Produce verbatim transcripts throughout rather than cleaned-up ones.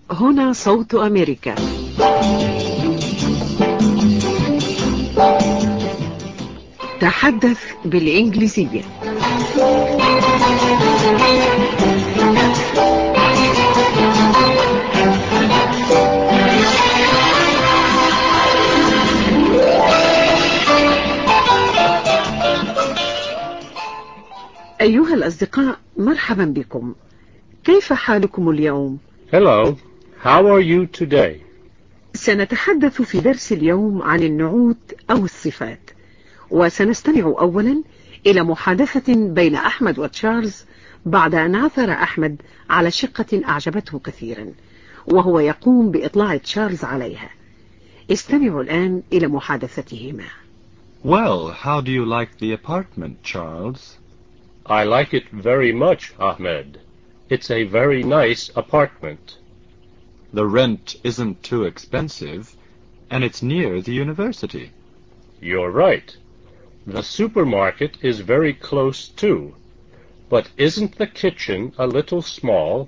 هنا صوت أمريكا. تحدث بالإنجليزية. أيها الأصدقاء، مرحبا بكم. كيف حالكم اليوم؟ Hello, how are you today? سنتحدث في درس اليوم عن النعوت أو الصفات، وسنستمع أولا إلى محادثة بين أحمد وتشارلز بعد أن عثر أحمد على شقة أعجبته كثيرا، وهو يقوم بإطلاع تشارلز عليها. استمعوا الآن إلى محادثتهما. Well, how do you like the apartment, Charles? I like it very much, Ahmed. It's a very nice apartment. The rent isn't too expensive, and it's near the university. You're right. The supermarket is very close too. But isn't the kitchen a little small?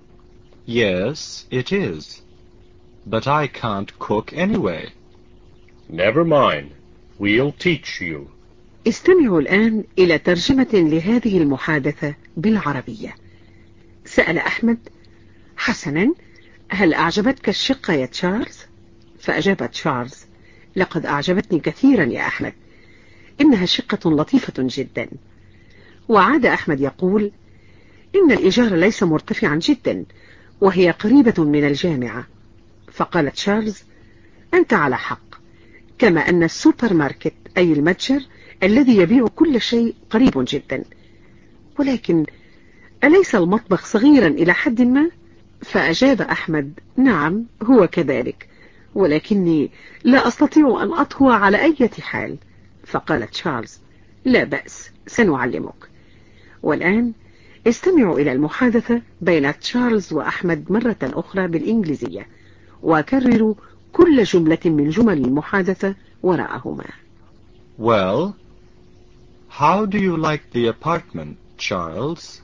Yes, it is. But I can't cook anyway. Never mind. We'll teach you. استمعوا الآن إلى ترجمة لهذه المحادثة بالعربية. سأل أحمد: حسنا، هل أعجبتك الشقة يا تشارلز؟ فأجاب تشارلز: لقد أعجبتني كثيرا يا أحمد، إنها شقة لطيفة جدا. وعاد أحمد يقول: إن الإيجار ليس مرتفعا جدا، وهي قريبة من الجامعة. فقال تشارلز: أنت على حق، كما أن السوبر ماركت أي المتجر الذي يبيع كل شيء قريب جدا. ولكن أليس المطبخ صغيرا إلى حد ما؟ فأجاب أحمد: نعم، هو كذلك، ولكني لا أستطيع أن أطهو على أي حال. فقال تشارلز: لا بأس، سنعلمك. والآن استمعوا إلى المحادثة بين تشارلز وأحمد مرة أخرى بالإنجليزية، وكرروا كل جملة من جمل المحادثة وراءهما. Well, how do you like the apartment, Charles?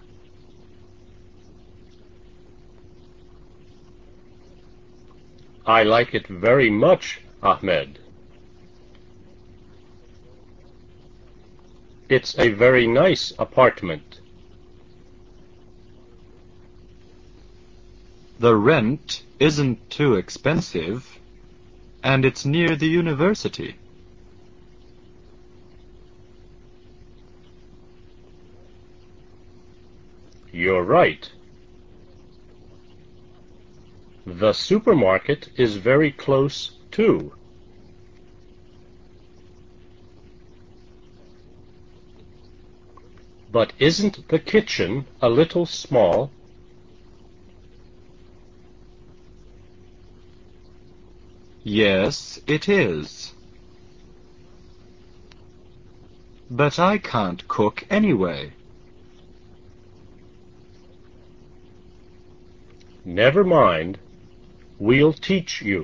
I like it very much, Ahmed. It's a very nice apartment. The rent isn't too expensive, and it's near the university. You're right. The supermarket is very close too. But isn't the kitchen a little small? Yes, it is. But I can't cook anyway. Never mind. We'll teach you.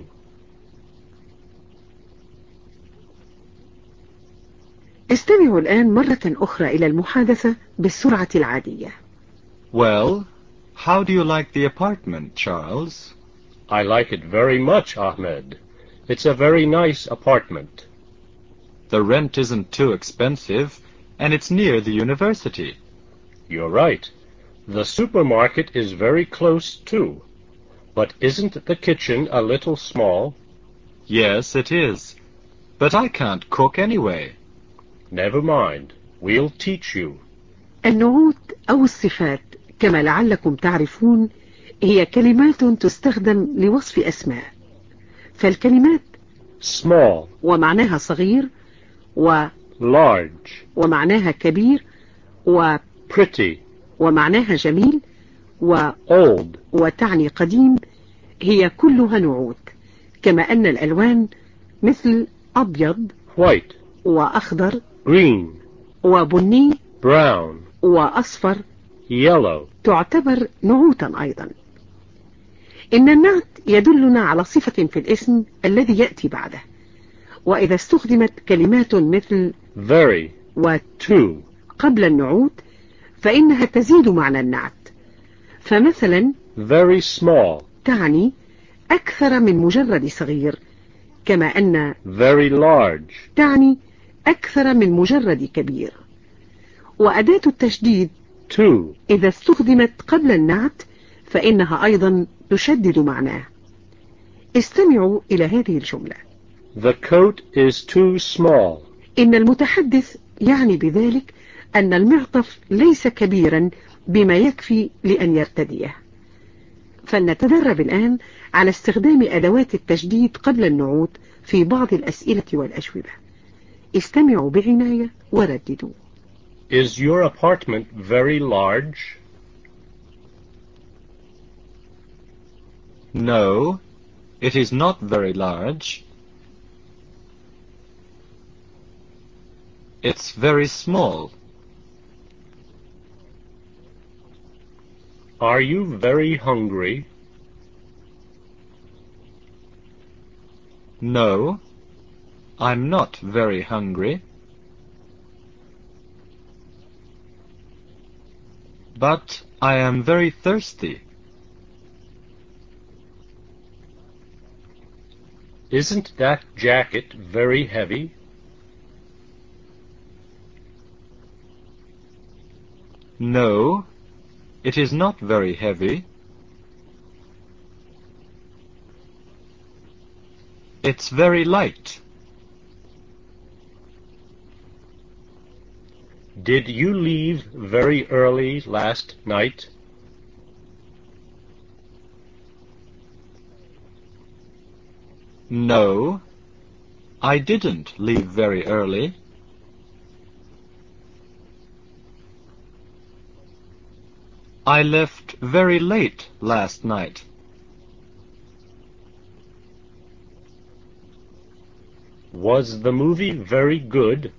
استمعوا الآن مرة أخرى إلى المحادثة بالسرعة العادية. Well, how do you like the apartment, Charles? I like it very much, Ahmed. It's a very nice apartment. The rent isn't too expensive, and it's near the university. You're right. The supermarket is very close too. But isn't the kitchen a little small? Yes, it is. But I can't cook anyway. Never mind. We'll teach you. النعوت أو الصفات كما لعلكم تعرفون هي كلمات تستخدم لوصف أسماء. فالكلمات small ومعناها صغير، و large ومعناها كبير، و pretty ومعناها جميل، و old وتعني قديم، هي كلها نعوت. كما أن الألوان مثل أبيض white وأخضر green وبني brown وأصفر yellow تعتبر نعوتا أيضا. إن النعت يدلنا على صفة في الاسم الذي يأتي بعده، وإذا استخدمت كلمات مثل very و to قبل النعوت فإنها تزيد معنى النعت. فمثلا very small تعني أكثر من مجرد صغير، كما أن very large تعني أكثر من مجرد كبير. وأداة التشديد to إذا استخدمت قبل النعت فإنها أيضا تشدد معناه. استمعوا إلى هذه الجملة: The coat is too small. إن المتحدث يعني بذلك أن المعطف ليس كبيرا بما يكفي لأن يرتديه. فلنتدرب الآن على استخدام أدوات التشديد قبل النعوت في بعض الأسئلة والأجوبة. استمعوا بعناية ورددوا. Is your apartment very large? No, it is not very large. It's very small. Are you very hungry? No, I'm not very hungry. But I am very thirsty. Isn't that jacket very heavy? No, it is not very heavy. It's very light. Did you leave very early last night? No, I didn't leave very early. I left very late last night. Was the movie very good?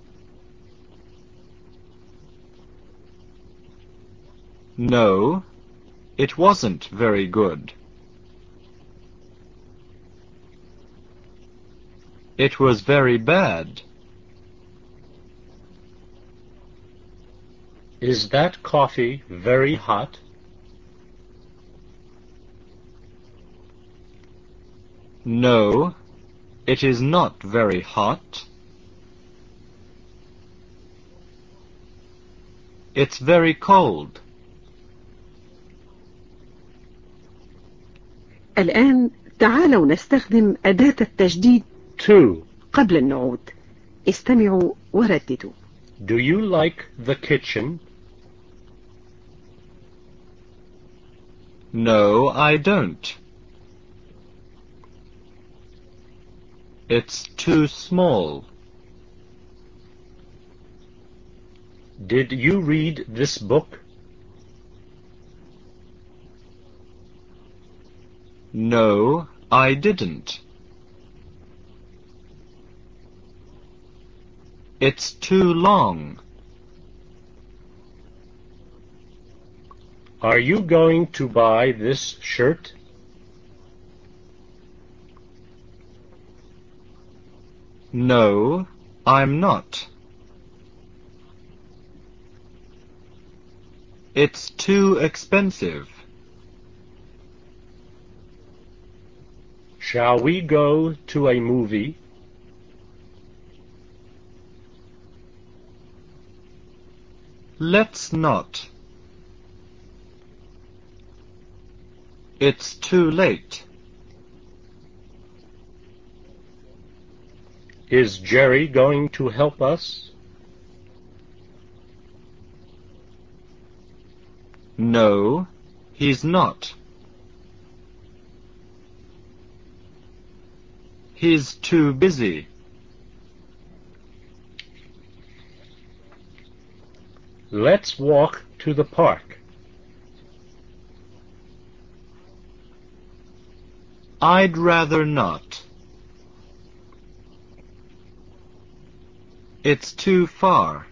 No, it wasn't very good. It was very bad. Is that coffee very hot? No, it is not very hot. It's very cold. الآن تعالوا نستخدم أداة التجديد to قبل النعوت. استمعوا ورددوا. Do you like the kitchen? No, I don't. It's too small. Did you read this book? No, I didn't. It's too long. Are you going to buy this shirt? No, I'm not. It's too expensive. Shall we go to a movie? Let's not. It's too late. Is Jerry going to help us? No, he's not. He's too busy. Let's walk to the park. I'd rather not. It's too far.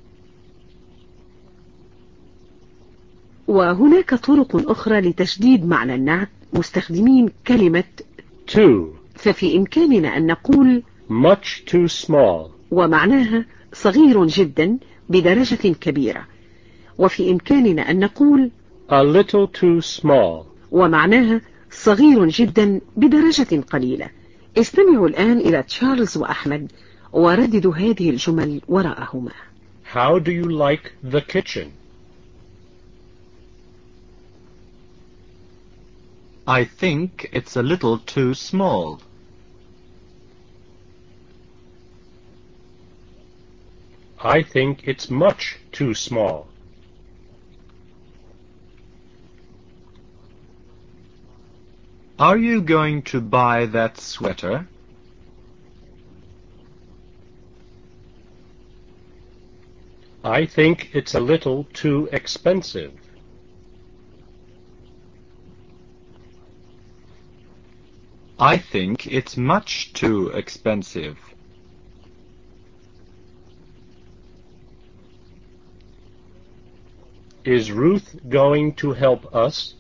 وهناك طرق أخرى لتشديد معنى النعت مستخدمين كلمة Too. ففي إمكاننا أن نقول Much too small. ومعناها صغير جدا بدرجة كبيرة. وفي إمكاننا أن نقول A little too small. ومعناها صغير جدا بدرجة قليلة. استمعوا الآن إلى تشارلز وأحمد ورددوا هذه الجمل وراءهما. How do you like the kitchen? I think it's a little too small. I think it's much too small. Are you going to buy that sweater? I think it's a little too expensive. I think it's much too expensive. Is Ruth going to help us?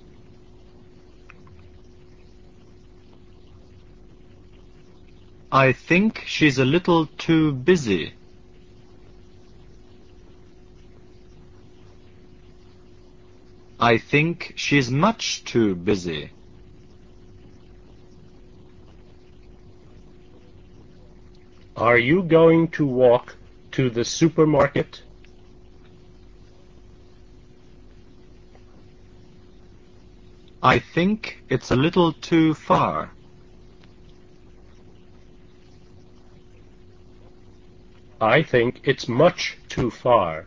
I think she's a little too busy. I think she's much too busy. Are you going to walk to the supermarket? I think it's a little too far. I think it's much too far.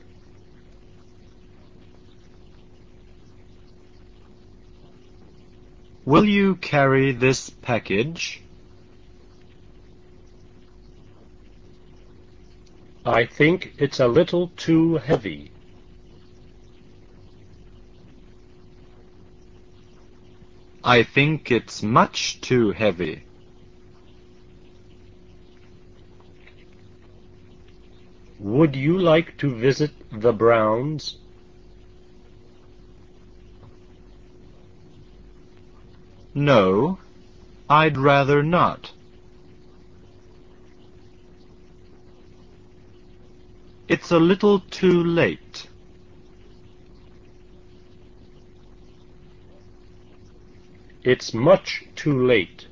Will you carry this package? I think it's a little too heavy. I think it's much too heavy. Would you like to visit the Browns? No, I'd rather not. It's a little too late. It's much too late.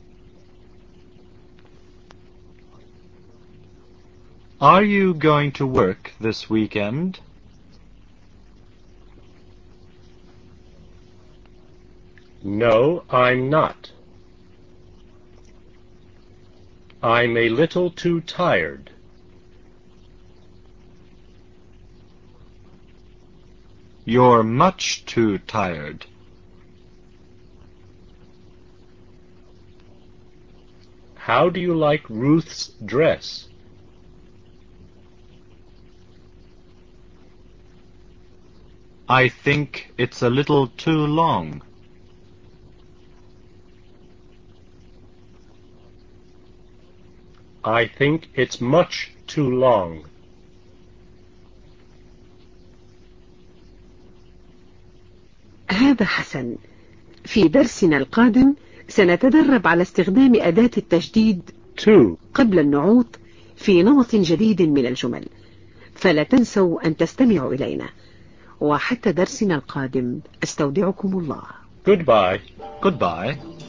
Are you going to work this weekend? No, I'm not. I'm a little too tired. You're much too tired. How do you like Ruth's dress? I think it's a little too long. I think it's much too long. هذا حسن. في درسنا القادم سنتدرب على استخدام أداة التجديد to قبل النعوت في نمط جديد من الجمل، فلا تنسوا أن تستمعوا إلينا. وحتى درسنا القادم استودعكم الله. Goodbye. Goodbye.